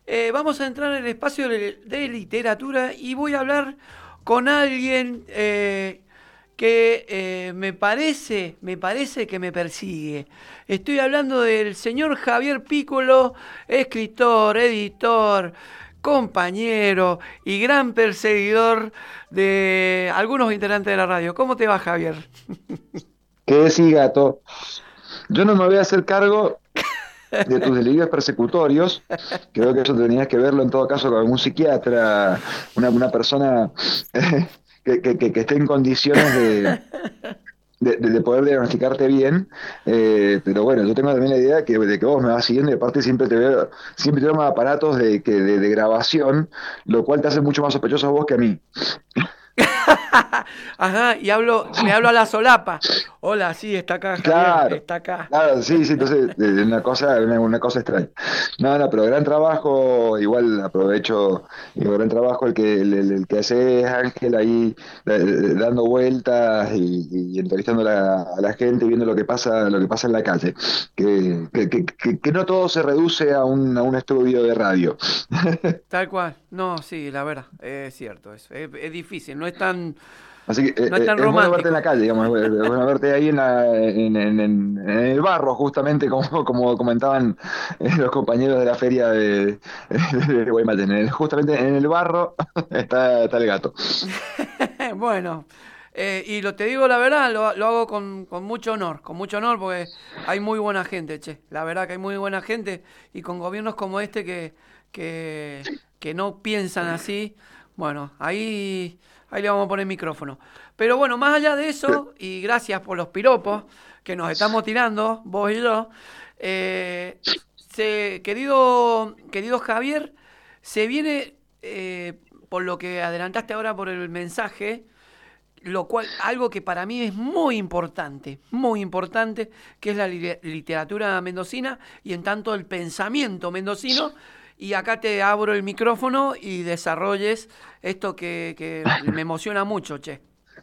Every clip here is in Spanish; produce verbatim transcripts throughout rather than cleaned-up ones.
eh, vamos a entrar en el espacio de, de literatura y voy a hablar con alguien eh, que eh, me parece, me parece que me persigue. Estoy hablando del señor Javier Pícolo, escritor, editor, compañero y gran perseguidor de algunos integrantes de la radio. ¿Cómo te va, Javier? ¿Qué decís, gato? Yo no me voy a hacer cargo de tus delirios persecutorios. Creo que eso tenías que verlo en todo caso con algún psiquiatra, una, una persona que, que- que- que esté en condiciones de, de- de- de poder diagnosticarte bien. Eh, pero bueno, yo tengo también la idea que, de que vos me vas siguiendo y aparte siempre te veo, siempre te más aparatos de, que, de, de grabación, lo cual te hace mucho más sospechoso a vos que a mí. Ajá, y hablo, me hablo a la solapa. Hola, sí, está acá, Javier, Claro, está acá. claro, sí, sí, entonces eh, una cosa, una, una cosa extraña. No, no, pero gran trabajo, igual aprovecho, digo, gran trabajo el que el, el- el que hace Ángel ahí eh, eh, dando vueltas y, y entrevistando a la, a la gente, viendo lo que pasa, lo que pasa en la calle. Que, que, que, que- que no todo se reduce a un, a un estudio de radio. Tal cual. No, sí, la verdad, es cierto eso. Es, es difícil, no es tan, Así que eh, no es eh, tan es bueno verte en la romántico. calle, digamos, es es bueno verte ahí en, la- en, en- en- en el barro, justamente como, como comentaban eh, los compañeros de la feria de, de Guaymallén. En el- Justamente en el barro está, está el gato. Bueno, eh, y lo te digo la verdad, lo, lo hago con, con mucho honor, con mucho honor porque hay muy buena gente, che. La verdad que hay muy buena gente y con gobiernos como este que, que, que no piensan así, bueno, ahí, ahí le vamos a poner micrófono. Pero bueno, más allá de eso, y gracias por los piropos que nos estamos tirando, vos y yo, eh, se- querido, querido Javier, se viene, eh, por lo que adelantaste ahora por el mensaje, lo cual, algo que para mí es muy importante, muy importante, que es la li- literatura mendocina y en tanto el pensamiento mendocino. Y acá te abro el micrófono y desarrolles esto que, que me emociona mucho, che.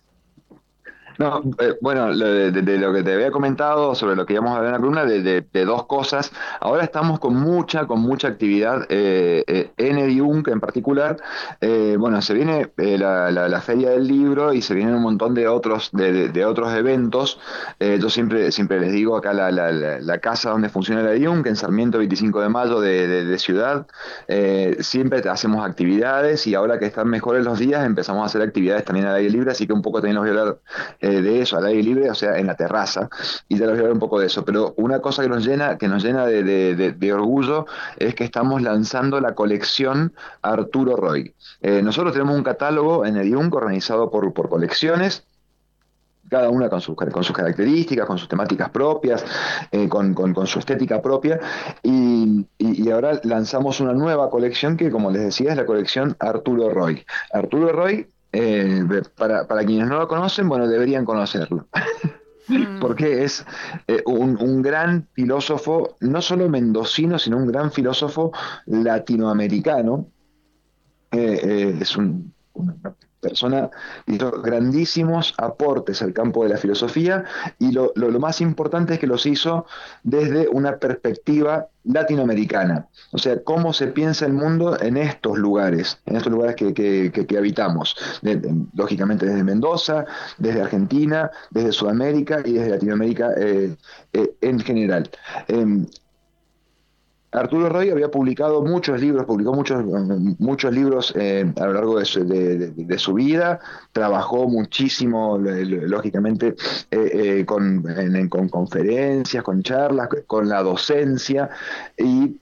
No, eh, bueno, lo de, de- de lo que te había comentado sobre lo que íbamos a ver en la columna, de, de- de dos cosas. Ahora estamos con mucha, con mucha actividad eh, eh, en Ediunk en particular. Eh, bueno, se viene eh, la, la- la Feria del Libro y se vienen un montón de otros, de, de- de otros eventos. Eh, yo siempre, siempre les digo acá la, la- la- la casa donde funciona la Ediunk, en Sarmiento veinticinco de mayo de, de- de Ciudad. Eh, siempre hacemos actividades y ahora que están mejores los días empezamos a hacer actividades también al aire libre, así que un poco también los voy a hablar eh, de eso al aire libre, o sea, en la terraza, y ya les voy a hablar un poco de eso. Pero una cosa que nos llena, que nos llena de, de- de- de orgullo es que estamos lanzando la colección Arturo Roy. Eh, nosotros tenemos un catálogo en Ediunk organizado por, por colecciones, cada una con sus, con sus características, con sus temáticas propias, eh, con, con- con su estética propia, y, y- y ahora lanzamos una nueva colección que, como les decía, es la colección Arturo Roy. Arturo Roy, eh, para, para quienes no lo conocen, bueno, deberían conocerlo, Mm, porque es eh, un, un gran filósofo, no solo mendocino, sino un gran filósofo latinoamericano. Eh, eh, es un- una persona que hizo grandísimos aportes al campo de la filosofía y lo, lo- lo más importante es que los hizo desde una perspectiva latinoamericana. O sea, cómo se piensa el mundo en estos lugares, en estos lugares que, que- que- que habitamos. De- de- lógicamente desde Mendoza, desde Argentina, desde Sudamérica y desde Latinoamérica eh, eh, en general. Em, Arturo Roy había publicado muchos libros, publicó muchos, muchos libros eh, a lo largo de su, de- de- de su vida, trabajó muchísimo, eh, lógicamente, eh, eh, con, en- con conferencias, con charlas, con la docencia, y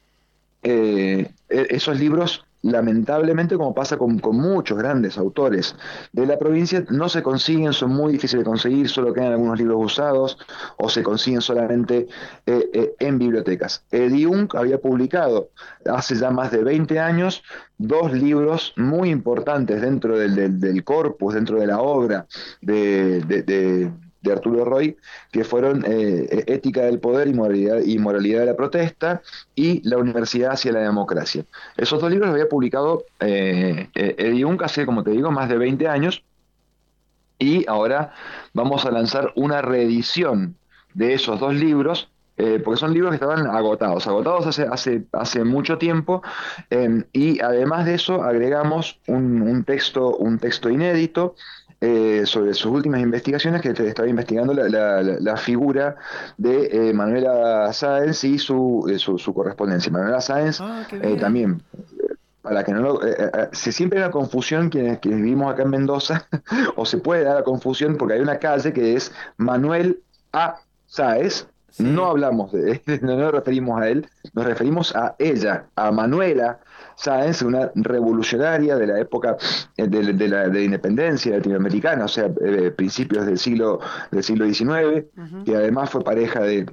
eh, e- esos libros, lamentablemente, como pasa con, con muchos grandes autores de la provincia, no se consiguen, son muy difíciles de conseguir, solo quedan algunos libros usados o se consiguen solamente eh, eh, en bibliotecas. Ediunk había publicado hace ya más de veinte años dos libros muy importantes dentro del, del- del corpus, dentro de la obra de, de- de- de Arturo Roy, que fueron eh, Ética del Poder y Moralidad, y Moralidad de la Protesta y La Universidad hacia la Democracia. Esos dos libros los había publicado eh, eh, Ediunk hace, como te digo, más de veinte años y ahora vamos a lanzar una reedición de esos dos libros eh, porque son libros que estaban agotados, agotados hace, hace, hace mucho tiempo, eh, y además de eso agregamos un, un texto, un texto inédito eh, sobre sus últimas investigaciones, que te estaba investigando la, la- la- la figura de eh, Manuela Sáenz y su, eh, su, su correspondencia. Manuela Sáenz Ah, qué eh, bien. también, para que no lo, eh, eh, eh, se siempre hay una confusión quienes, quienes vivimos acá en Mendoza, o se puede dar la confusión porque hay una calle que es Manuel A. Sáez. No Sí. hablamos de él, no nos referimos a él, nos referimos a ella, a Manuela Sáenz, una revolucionaria de la época eh, de, de la, de la independencia latinoamericana, o sea, eh, principios del siglo, del siglo diecinueve, Ujú. que además fue pareja de,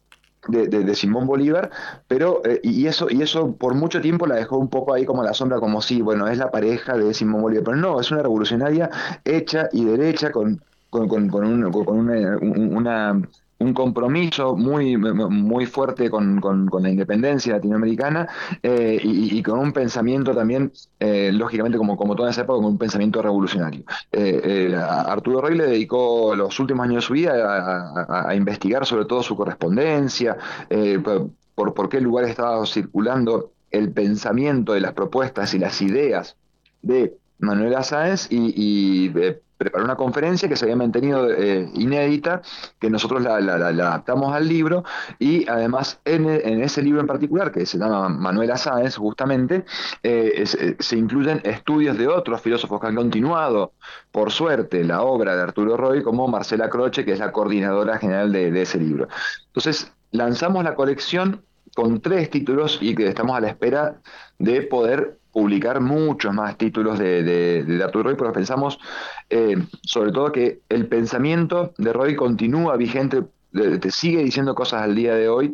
de, de- de Simón Bolívar, pero eh, y eso y eso por mucho tiempo la dejó un poco ahí como a la sombra, como sí, bueno, es la pareja de Simón Bolívar, pero no, es una revolucionaria hecha y derecha con, con, con, con un, con una, un- una- un compromiso muy, muy fuerte con, con- con la independencia latinoamericana, eh, y, y con un pensamiento también, eh, lógicamente, como, como toda esa época, con un pensamiento revolucionario. Eh, eh, a Arturo Roy le dedicó los últimos años de su vida a, a- a investigar sobre todo su correspondencia, eh, por, por por qué lugares estaba circulando el pensamiento de las propuestas y las ideas de Manuela Sáenz, y, y, eh, preparó una conferencia que se había mantenido eh, inédita, que nosotros la, la- la- la adaptamos al libro, y además en, e- en ese libro en particular, que se llama Manuela Sáenz justamente, eh, es- eh, se incluyen estudios de otros filósofos que han continuado, por suerte, la obra de Arturo Roy, como Marcela Croce, que es la coordinadora general de, de ese libro. Entonces, lanzamos la colección con tres títulos y que estamos a la espera de poder publicar muchos más títulos de, de, de Arturo Roy, porque pensamos, eh, sobre todo, que el pensamiento de Roy continúa vigente, eh, te sigue diciendo cosas al día de hoy,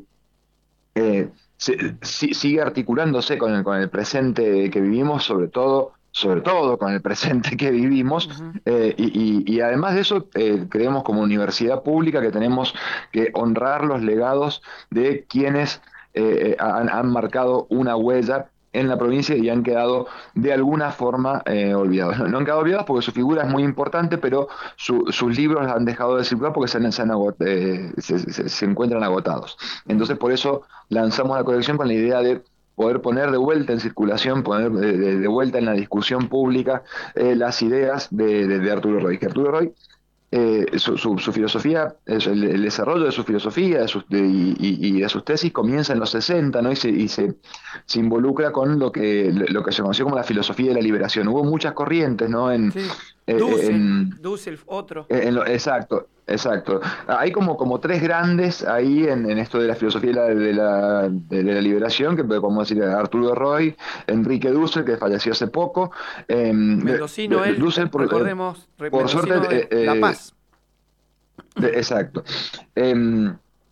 eh, se- si- sigue articulándose con el, con el presente que vivimos, sobre todo, sobre todo con el presente que vivimos, Ujú. eh, y, y- y además de eso, eh, creemos como universidad pública que tenemos que honrar los legados de quienes eh, eh, han, han marcado una huella en la provincia y han quedado de alguna forma eh, olvidados. No, no han quedado olvidados porque su figura es muy importante, pero su- sus libros han dejado de circular porque se, han- se han agot- eh, se se- se encuentran agotados. Entonces, Ujú. por eso lanzamos la colección con la idea de poder poner de vuelta en circulación, poner de, de- de vuelta en la discusión pública eh, las ideas de, de- de Arturo Roy. Que Arturo Roy, eh, su, su- su filosofía, es el, el desarrollo de su filosofía de sus- de- y, y- y de sus tesis comienza en los sesenta, ¿no? Y se, y se, se involucra con lo que, lo que se conoció como la filosofía de la liberación. Hubo muchas corrientes, ¿no? En, Sí. eh, Dussel. en, Dussel, otro. eh, en lo- exacto, exacto. Hay como, como tres grandes ahí en, en esto de la filosofía de la, de la, de- de la liberación, que podemos decir Arturo Roy, Enrique Dussel, que falleció hace poco. eh, de- Mendocino, de- él, Dussel, por, eh, recordemos, re- por suerte, mendocino de eh, La eh, Paz. de- exacto. Eh,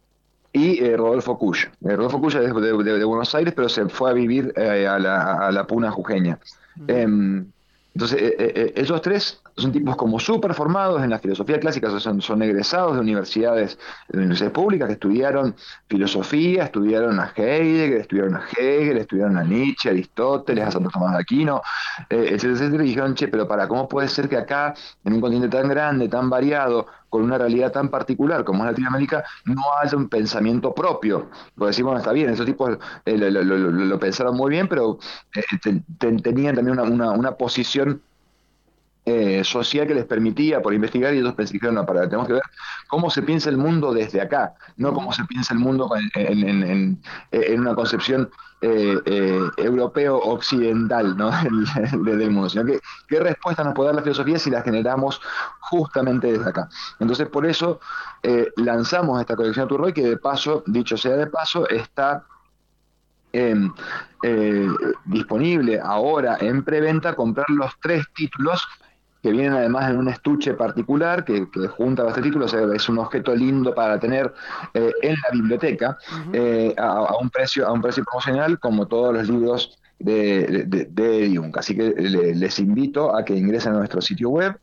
y eh, Rodolfo Cush. Eh, Rodolfo Cush es de, de- de Buenos Aires, pero se fue a vivir eh, a la, a la Puna jujeña. Ujú. Em, entonces, eh, eh, eh, ellos tres son tipos como súper formados en la filosofía clásica, o sea, son, son egresados de universidades, de universidades públicas, que estudiaron filosofía, estudiaron a Heidegger, estudiaron a Hegel, estudiaron a Nietzsche, a Aristóteles, a Ujú. Santo Tomás de Aquino, eh, etcétera, etcétera, y dijeron, che, pero para, ¿cómo puede ser que acá, en un continente tan grande, tan variado, con una realidad tan particular como es Latinoamérica, no haya un pensamiento propio? Pues decir, bueno, está bien, esos tipos eh, lo, lo- lo- lo pensaron muy bien, pero eh, te- te- tenían también una, una- una posición eh, social que les permitía por investigar, y ellos pensaron, no, para, tenemos que ver cómo se piensa el mundo desde acá, no cómo Ujú. se piensa el mundo en, en- en- en- en una concepción eh, eh, europeo-occidental, ¿no? del, del- del mundo, sino que qué respuesta nos puede dar la filosofía si la generamos justamente desde acá. Entonces, por eso eh, lanzamos esta colección de Turroy, que de paso, dicho sea de paso, está eh, eh, disponible ahora en preventa, comprar los tres títulos que vienen además en un estuche particular que, que junta los tres títulos. Eh, es un objeto lindo para tener eh, en la biblioteca, Ujú. eh, a, a un precio, a un precio promocional, como todos los libros de, de, de Jung. Así que le- les invito a que ingresen a nuestro sitio web,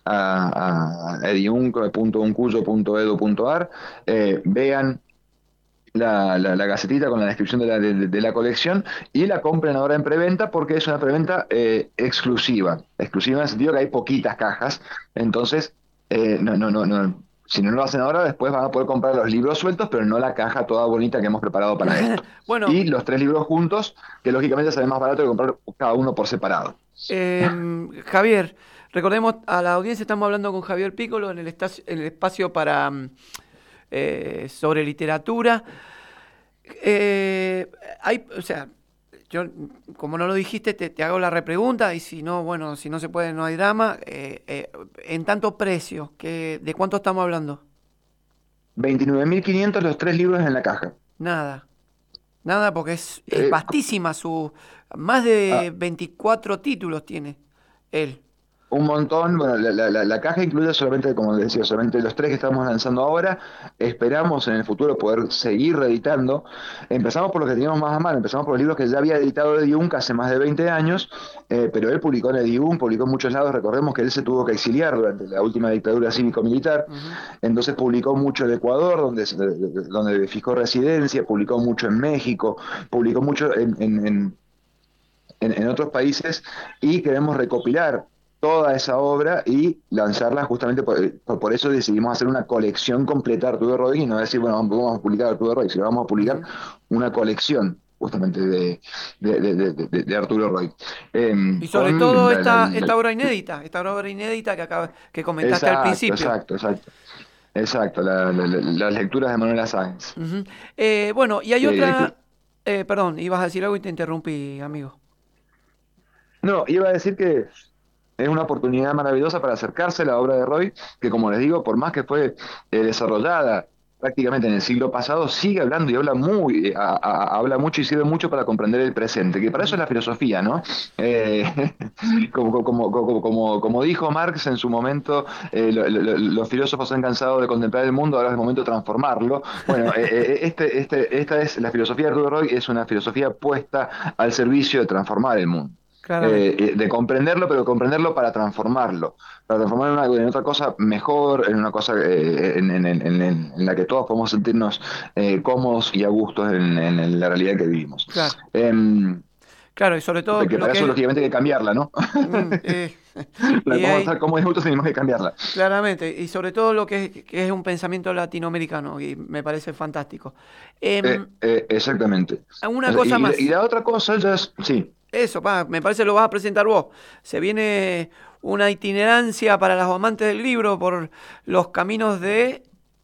a, a ediunk punto uncuyo punto edu punto ar, eh, vean la, la, la gacetita con la descripción de la, de, de la colección, y la compren ahora en preventa, porque es una preventa eh, exclusiva. Exclusiva en el sentido que hay poquitas cajas, entonces eh, no, no, no, no. Si no lo hacen ahora, después van a poder comprar los libros sueltos, pero no la caja toda bonita que hemos preparado para esto. Bueno, Y los tres libros juntos, que lógicamente sale más barato que comprar cada uno por separado. em, Javier, recordemos a la audiencia, estamos hablando con Javier Pícolo en el, estacio- en el espacio para mm, eh, sobre literatura. Eh, hay, o sea, yo, como no lo dijiste, te, te hago la repregunta y si no, bueno, si no se puede, no hay drama. Eh, eh, en tanto precio, que, ¿de cuánto estamos hablando? veintinueve mil quinientos los tres libros en la caja. Nada, nada, porque es, es Eh, vastísima su... Más ah, de veinticuatro títulos tiene él. Un montón, bueno, la, la- la- la caja incluye solamente, como les decía, solamente los tres que estamos lanzando ahora. Esperamos en el futuro poder seguir reeditando. Empezamos por lo que teníamos más a mano, empezamos por los libros que ya había editado Eddie Unc hace más de veinte años, eh, pero él publicó en Eddie Unc, publicó en muchos lados. Recordemos que él se tuvo que exiliar durante la última dictadura cívico-militar, Ujú. entonces publicó mucho en Ecuador, donde, se- donde fijó residencia, publicó mucho en México, publicó mucho en, en en- en, en otros países, y queremos recopilar toda esa obra y lanzarla justamente por, por, por eso decidimos hacer una colección completa de Arturo Roy y no decir, bueno, vamos a publicar Arturo Roy, sino vamos a publicar Ujú. una colección justamente de, de, de, de, de Arturo Roy. Eh, Y sobre con todo la, la, esta, la, esta obra inédita, esta obra inédita que acaba, que comentaste al exacto, principio. exacto, exacto, exacto, la, la, la, las lecturas de Manuela Sáenz. Ujú. Eh, bueno, y hay Que, otra, que, eh, perdón, ibas a decir algo y te interrumpí, amigo. no, iba a decir que es una oportunidad maravillosa para acercarse a la obra de Roy, que como les digo, por más que fue eh, desarrollada prácticamente en el siglo pasado, sigue hablando y habla muy, eh, a- a- habla mucho y sirve mucho para comprender el presente, que para eso es Ujú. la filosofía, ¿no? Eh, como, como, como, como, como dijo Marx en su momento, eh, lo- lo- los filósofos se han cansado de contemplar el mundo, ahora es el momento de transformarlo. Bueno, eh, eh, este, este, esta es la filosofía de Arturo Roy, es una filosofía puesta al servicio de transformar el mundo. Claramente. Eh, eh, de comprenderlo, pero comprenderlo para transformarlo, para transformarlo en, una- en otra cosa mejor, en una cosa eh, en, en- en- en- en la que todos podemos sentirnos eh, cómodos y a gustos en, en la realidad que vivimos. Claro, Em, claro, y sobre todo que lo para que eso es, lógicamente hay que cambiarla, ¿no? mm, eh, Para y cómo hay, estar cómodos y a gustos tenemos que cambiarla. claramente, y sobre todo lo que es, que es un pensamiento latinoamericano, y me parece fantástico. Eh, Em, eh, exactamente. O una sea, cosa y, y más, la otra cosa ya es, sí, eso, pa, me parece lo vas a presentar vos. Se viene una itinerancia para los amantes del libro por los caminos de...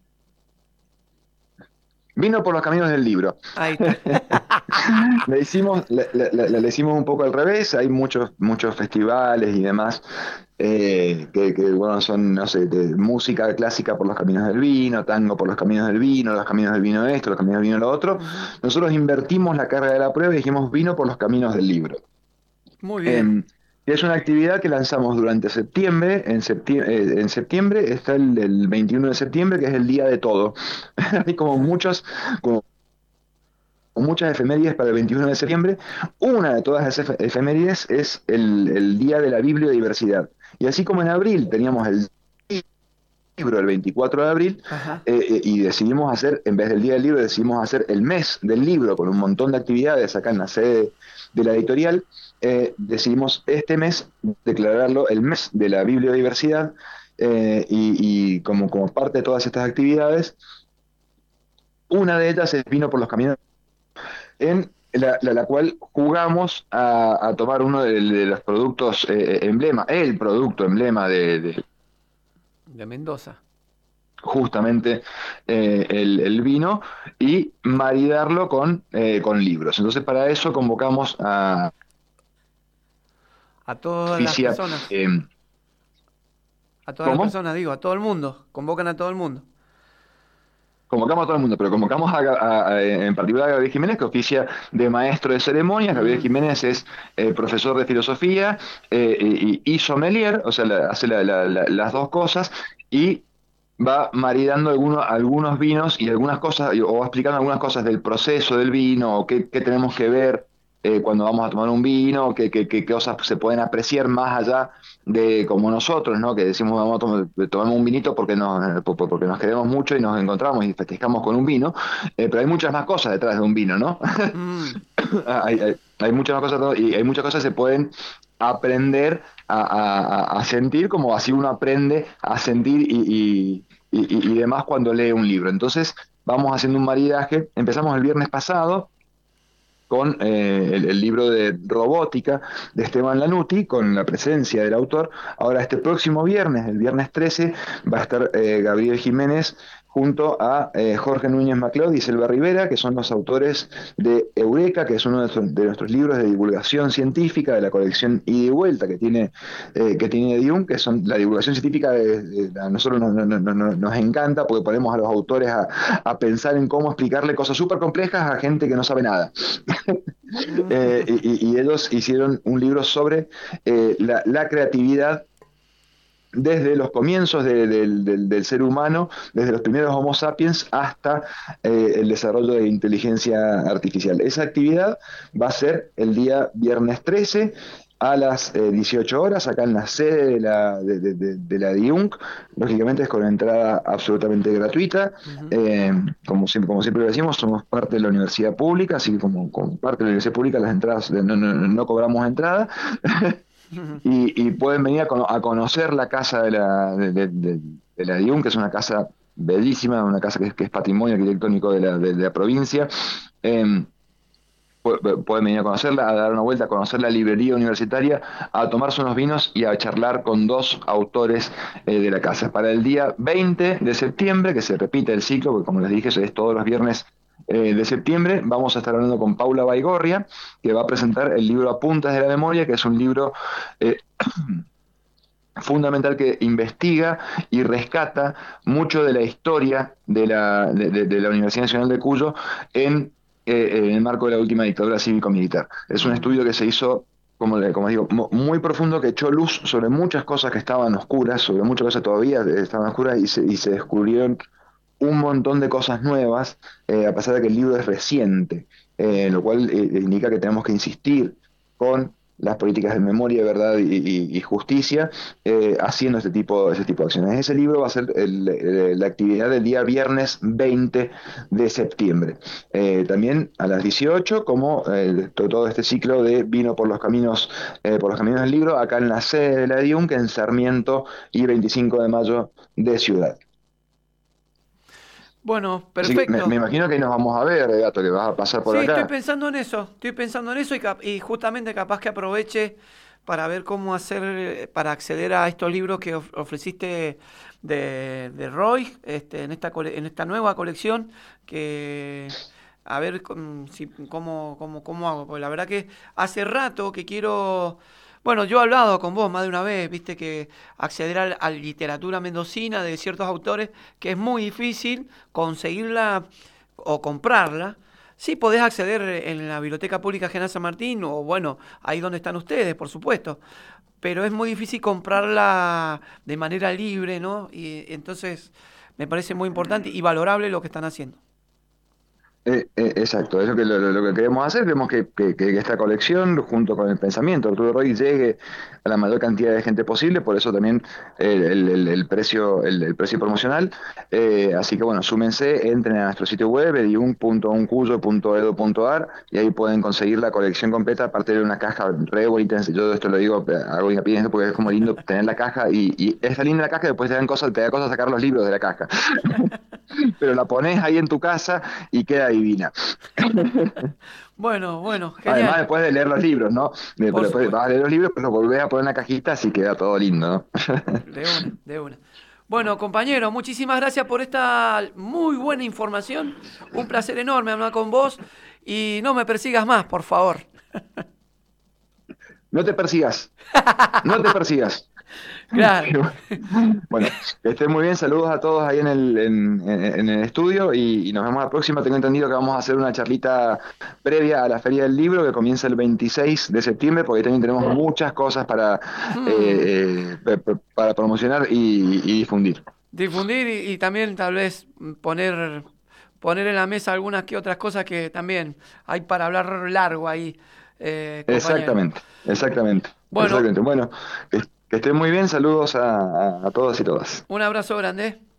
vino por los caminos del libro. Ahí está. Le hicimos, le, le- le- le hicimos un poco al revés, hay muchos, muchos festivales y demás eh, que, que, bueno, son, no sé, de música clásica por los caminos del vino, tango por los caminos del vino, los caminos del vino esto, los caminos del vino lo otro. Ujú. Nosotros invertimos la carga de la prueba y dijimos vino por los caminos del libro. Muy bien. Eh, es una actividad que lanzamos durante septiembre. En septiembre, en septiembre está el, el veintiuno de septiembre, que es el día de todo. Hay como muchos, como con muchas efemérides para el veintiuno de septiembre. Una de todas esas efe- efemérides es el, el Día de la Bibliodiversidad. Y así como en abril teníamos el libro el veinticuatro de abril, Ajá. eh, eh, y decidimos hacer, en vez del Día del Libro, decidimos hacer el mes del libro con un montón de actividades acá en la sede de la editorial. Eh, decidimos este mes declararlo el mes de la bibliodiversidad, eh, y, y como, como parte de todas estas actividades, una de ellas es Vino por los Caminos, en la, la- la cual jugamos a, a tomar uno de, de los productos eh, emblema, el producto emblema de, de De Mendoza. justamente eh, el, el vino, y maridarlo con, eh, con libros. Entonces para eso convocamos a A todas las Oficia, personas. eh, A todas las ¿cómo? personas, digo, a todo el mundo. Convocan a todo el mundo. Convocamos a todo el mundo, pero convocamos a, a- a- en particular a Gabriel Jiménez, que oficia de maestro de ceremonias. Gabriel Mm. Jiménez es eh, profesor de filosofía eh, y, y sommelier, o sea, la- hace la- la- la- las dos cosas, y va maridando algunos, algunos vinos y algunas cosas, o va explicando algunas cosas del proceso del vino, o qué, qué tenemos que ver eh, cuando vamos a tomar un vino, qué, qué, qué cosas se pueden apreciar más allá de como nosotros, ¿no? Que decimos vamos a tomar, tomamos un vinito porque nos, por- por- porque nos queremos mucho y nos encontramos y festejamos con un vino, eh, pero hay muchas más cosas detrás de un vino, ¿no? Mm. hay, hay, hay muchas más cosas y hay muchas cosas que se pueden aprender a, a- a sentir como así uno aprende a sentir y, y, y- y demás cuando lee un libro. Entonces, vamos haciendo un maridaje. Empezamos el viernes pasado con eh, el, el libro de robótica de Esteban Lanuti, con la presencia del autor. Ahora, este próximo viernes, el viernes trece, va a estar eh, Gabriel Jiménez junto a eh, Jorge Núñez Macleod y Selva Rivera, que son los autores de Eureka, que es uno de nuestros, de nuestros libros de divulgación científica de la colección Ida y Vuelta que tiene, eh, que tiene Dium, que son la divulgación científica, de, de- a nosotros nos, nos- nos- nos- nos encanta porque ponemos a los autores a, a pensar en cómo explicarle cosas súper complejas a gente que no sabe nada. Eh, y, y ellos hicieron un libro sobre eh, la, la creatividad desde los comienzos de- del, del- del ser humano, desde los primeros Homo sapiens hasta eh, el desarrollo de inteligencia artificial. Esa actividad va a ser el día viernes trece a las eh, dieciocho horas, acá en la sede de la, de, de- de- de la DIUNC. Lógicamente es con entrada absolutamente gratuita. Ujú. Eh, como siempre, como siempre lo decimos, somos parte de la universidad pública, así que como, como parte de la universidad pública las entradas, no, no, no no cobramos entrada. Ujú. Y, y pueden venir a, cono- a conocer la casa de la, de, de, de- de la DIUM, que es una casa bellísima, una casa que es, que es patrimonio arquitectónico de la, de, de la provincia. Eh, pu- Pueden venir a conocerla, a dar una vuelta, a conocer la librería universitaria, a tomarse unos vinos y a charlar con dos autores eh, de la casa. Para el día veinte de septiembre, que se repite el ciclo, porque como les dije, es todos los viernes eh, de septiembre, vamos a estar hablando con Paula Baigorria, que va a presentar el libro Apuntes de la Memoria, que es un libro eh, fundamental que investiga y rescata mucho de la historia de la, de, de- de la Universidad Nacional de Cuyo en, eh, en el marco de la última dictadura cívico-militar. Es un Ujú. estudio que se hizo, como, le- como digo, mu- muy profundo, que echó luz sobre muchas cosas que estaban oscuras, sobre muchas cosas todavía estaban oscuras, y se, y se descubrieron un montón de cosas nuevas, eh, a pesar de que el libro es reciente, eh, lo cual eh, indica que tenemos que insistir con las políticas de memoria, verdad y, y- y justicia, eh, haciendo este tipo, este tipo de acciones. Ese libro va a ser el- el- la actividad del día viernes veinte de septiembre. Eh, también a las dieciocho, como eh, to- todo este ciclo de Vino por los caminos, eh, por los caminos del libro, acá en la sede de la DIUNC, en Sarmiento y veinticinco de mayo de Ciudad. Bueno, Así que me, me perfecto. imagino que ahí nos vamos a ver, eh, Gato, que vas a pasar por Sí, estoy acá. pensando en eso, estoy pensando en eso y, cap- y justamente capaz que aproveche para ver cómo hacer, eh, para acceder a estos libros que of- ofreciste de, de Roy, este, en esta, cole- en esta nueva colección, que a ver com- si, cómo, cómo, cómo hago, porque la verdad que hace rato que quiero, bueno, yo he hablado con vos más de una vez, viste que acceder al- a, literatura mendocina de ciertos autores, que es muy difícil conseguirla o comprarla. Sí, podés acceder en la Biblioteca Pública General San Martín o bueno, ahí donde están ustedes, por supuesto. Pero es muy difícil comprarla de manera libre, ¿no? Y entonces me parece muy importante y valorable lo que están haciendo. Eh, eh, exacto, es lo que, lo, lo- lo que queremos hacer. Queremos que, que- que esta colección, junto con el pensamiento de Arturo Roy, llegue a la mayor cantidad de gente posible, por eso también el, el- el- el precio, el, el precio promocional. Eh, así que bueno, súmense, entren a nuestro sitio web, edium punto uncuyo punto edu punto ar, y ahí pueden conseguir la colección completa, aparte de una caja re bonita. Yo esto lo digo, hago hincapié en esto porque es como lindo tener la caja, y, y está linda la caja, y después te dan cosas, te da cosas sacar los libros de la caja. Pero la pones ahí en tu casa y queda divina. Bueno, bueno, Además, genial, después de leer los libros, ¿no? De- por pero después vas supuesto. a leer los libros, pues los volvés a poner en la cajita, así queda todo lindo, ¿no? De una, de una. Bueno, compañero, muchísimas gracias por esta muy buena información. Un placer enorme hablar con vos y no me persigas más, por favor. No te persigas, no te persigas. Claro. Bueno, que estén muy bien, saludos a todos ahí en el, en, en- en el estudio, y, y nos vemos la próxima. Tengo entendido que vamos a hacer una charlita previa a la Feria del Libro que comienza el veintiséis de septiembre, porque ahí también tenemos muchas cosas para, Hmm. eh, eh, pe- pe- para promocionar y, y difundir. Difundir y, y también tal vez poner, poner en la mesa algunas que otras cosas que también hay para hablar largo ahí, eh, compañero. Exactamente, exactamente, Bueno, exactamente. Bueno, que, que estén muy bien, saludos a, a a todos y todas. un abrazo grande.